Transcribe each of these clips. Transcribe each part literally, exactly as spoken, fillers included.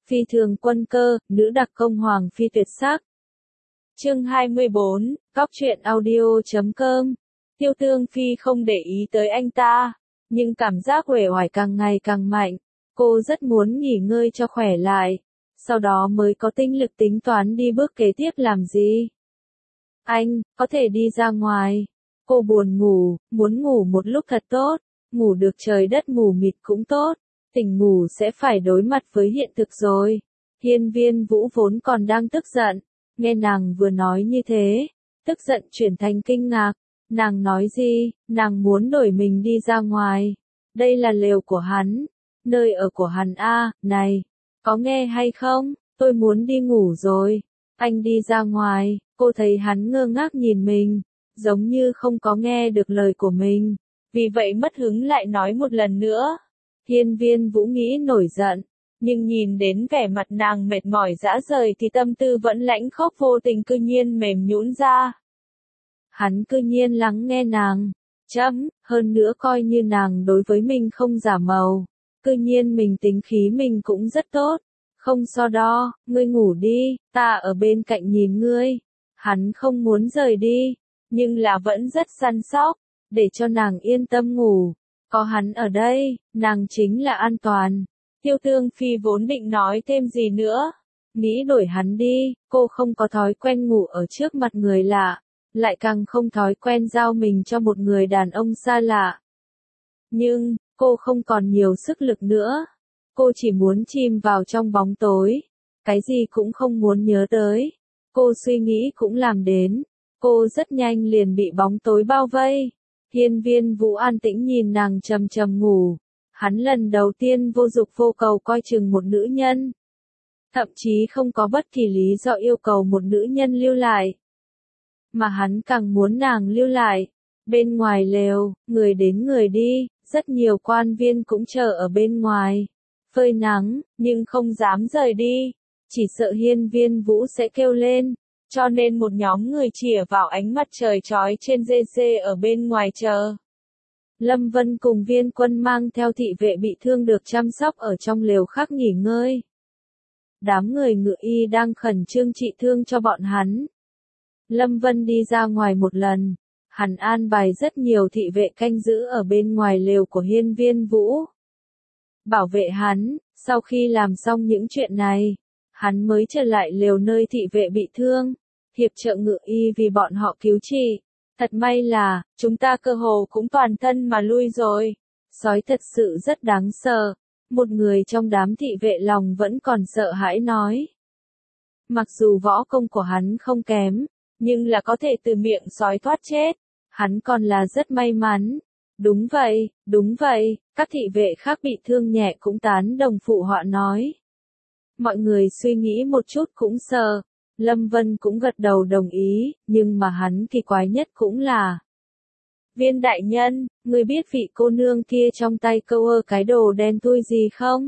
Phi thường quân cơ, nữ đặc công hoàng phi tuyệt sắc. Chương hai mươi bốn, Góc truyện audio chấm com. Tiêu Tương Phi không để ý tới anh ta, nhưng cảm giác uể oải càng ngày càng mạnh. Cô rất muốn nghỉ ngơi cho khỏe lại, sau đó mới có tinh lực tính toán đi bước kế tiếp làm gì. Anh, có thể đi ra ngoài. Cô buồn ngủ, muốn ngủ một lúc thật tốt, ngủ được trời đất mù mịt cũng tốt, tỉnh ngủ sẽ phải đối mặt với hiện thực rồi. Hiên Viên Vũ vốn còn đang tức giận, nghe nàng vừa nói như thế, tức giận chuyển thành kinh ngạc. Nàng nói gì, nàng muốn đổi mình đi ra ngoài. Đây là lều của hắn, nơi ở của hắn a, này, có nghe hay không, tôi muốn đi ngủ rồi. Anh đi ra ngoài, cô thấy hắn ngơ ngác nhìn mình, giống như không có nghe được lời của mình, vì vậy mất hứng lại nói một lần nữa. Hiên Viên Vũ nghĩ nổi giận, nhưng nhìn đến vẻ mặt nàng mệt mỏi rã rời thì tâm tư vẫn lãnh khốc vô tình cư nhiên mềm nhũn ra. Hắn cư nhiên lắng nghe nàng, chấm, hơn nữa coi như nàng đối với mình không giả màu, cư nhiên mình tính khí mình cũng rất tốt, không so đo, ngươi ngủ đi, ta ở bên cạnh nhìn ngươi. Hắn không muốn rời đi, nhưng là vẫn rất săn sóc, để cho nàng yên tâm ngủ, có hắn ở đây, nàng chính là an toàn. Tiêu Tương Phi vốn định nói thêm gì nữa, nghĩ đổi hắn đi, cô không có thói quen ngủ ở trước mặt người lạ, lại càng không thói quen giao mình cho một người đàn ông xa lạ. Nhưng, cô không còn nhiều sức lực nữa, cô chỉ muốn chìm vào trong bóng tối, cái gì cũng không muốn nhớ tới, cô suy nghĩ cũng làm đến, cô rất nhanh liền bị bóng tối bao vây. Hiên Viên Vũ an tĩnh nhìn nàng trầm trầm ngủ, hắn lần đầu tiên vô dục vô cầu coi chừng một nữ nhân, thậm chí không có bất kỳ lý do yêu cầu một nữ nhân lưu lại, mà hắn càng muốn nàng lưu lại. Bên ngoài lều, người đến người đi, rất nhiều quan viên cũng chờ ở bên ngoài, phơi nắng, nhưng không dám rời đi, chỉ sợ Hiên Viên Vũ sẽ kêu lên, cho nên một nhóm người chìa vào ánh mặt trời chói trên rê rê ở bên ngoài chờ. Lâm Vân cùng Viên Quân mang theo thị vệ bị thương được chăm sóc ở trong lều khác nghỉ ngơi. Đám người ngự y đang khẩn trương trị thương cho bọn hắn. Lâm Vân đi ra ngoài một lần, hắn an bài rất nhiều thị vệ canh giữ ở bên ngoài lều của Hiên Viên Vũ, bảo vệ hắn. Sau khi làm xong những chuyện này, hắn mới trở lại lều nơi thị vệ bị thương, hiệp trợ ngự y vì bọn họ cứu trị. Thật may là, chúng ta cơ hồ cũng toàn thân mà lui rồi. Sói thật sự rất đáng sợ. Một người trong đám thị vệ lòng vẫn còn sợ hãi nói. Mặc dù võ công của hắn không kém, nhưng là có thể từ miệng sói thoát chết, hắn còn là rất may mắn. Đúng vậy, đúng vậy, các thị vệ khác bị thương nhẹ cũng tán đồng phụ họa nói. Mọi người suy nghĩ một chút cũng sợ. Lâm Vân cũng gật đầu đồng ý, nhưng mà hắn kỳ quái nhất cũng là. Viên đại nhân, người biết vị cô nương kia trong tay câu ơ cái đồ đen thui gì không?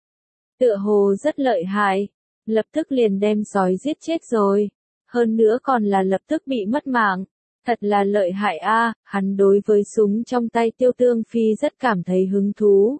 Tựa hồ rất lợi hại, lập tức liền đem sói giết chết rồi, hơn nữa còn là lập tức bị mất mạng. Thật là lợi hại a, hắn đối với súng trong tay Tiêu Tương Phi rất cảm thấy hứng thú.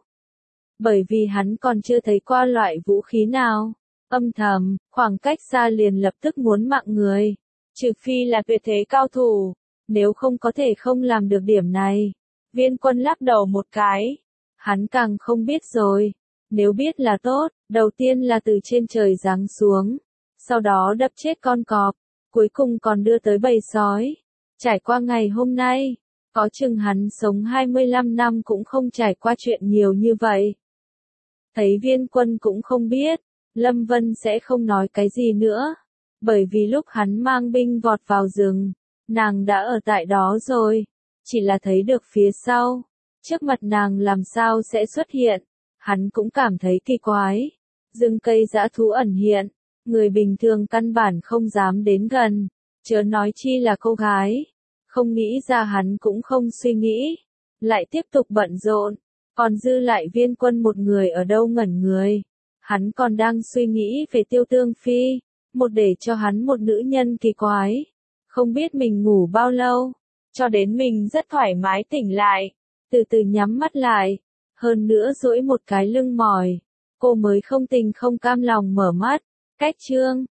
Bởi vì hắn còn chưa thấy qua loại vũ khí nào. Âm thầm, khoảng cách xa liền lập tức muốn mạng người. Trừ phi là tuyệt thế cao thủ, nếu không có thể không làm được điểm này. Viên Quân lắc đầu một cái. Hắn càng không biết rồi. Nếu biết là tốt, đầu tiên là từ trên trời giáng xuống, sau đó đập chết con cọp, cuối cùng còn đưa tới bầy sói. Trải qua ngày hôm nay, có chừng hắn sống hai mươi lăm năm cũng không trải qua chuyện nhiều như vậy. Thấy Viên Quân cũng không biết, Lâm Vân sẽ không nói cái gì nữa, bởi vì lúc hắn mang binh vọt vào rừng, nàng đã ở tại đó rồi, chỉ là thấy được phía sau, trước mặt nàng làm sao sẽ xuất hiện, hắn cũng cảm thấy kỳ quái. Rừng cây dã thú ẩn hiện, người bình thường căn bản không dám đến gần, chớ nói chi là cô gái. Không nghĩ ra hắn cũng không suy nghĩ, lại tiếp tục bận rộn, còn dư lại Viên Quân một người ở đâu ngẩn người. Hắn còn đang suy nghĩ về Tiêu Tương Phi, một để cho hắn một nữ nhân kỳ quái, không biết mình ngủ bao lâu, cho đến mình rất thoải mái tỉnh lại, từ từ nhắm mắt lại, hơn nữa duỗi một cái lưng mỏi, cô mới không tình không cam lòng mở mắt. Cách chương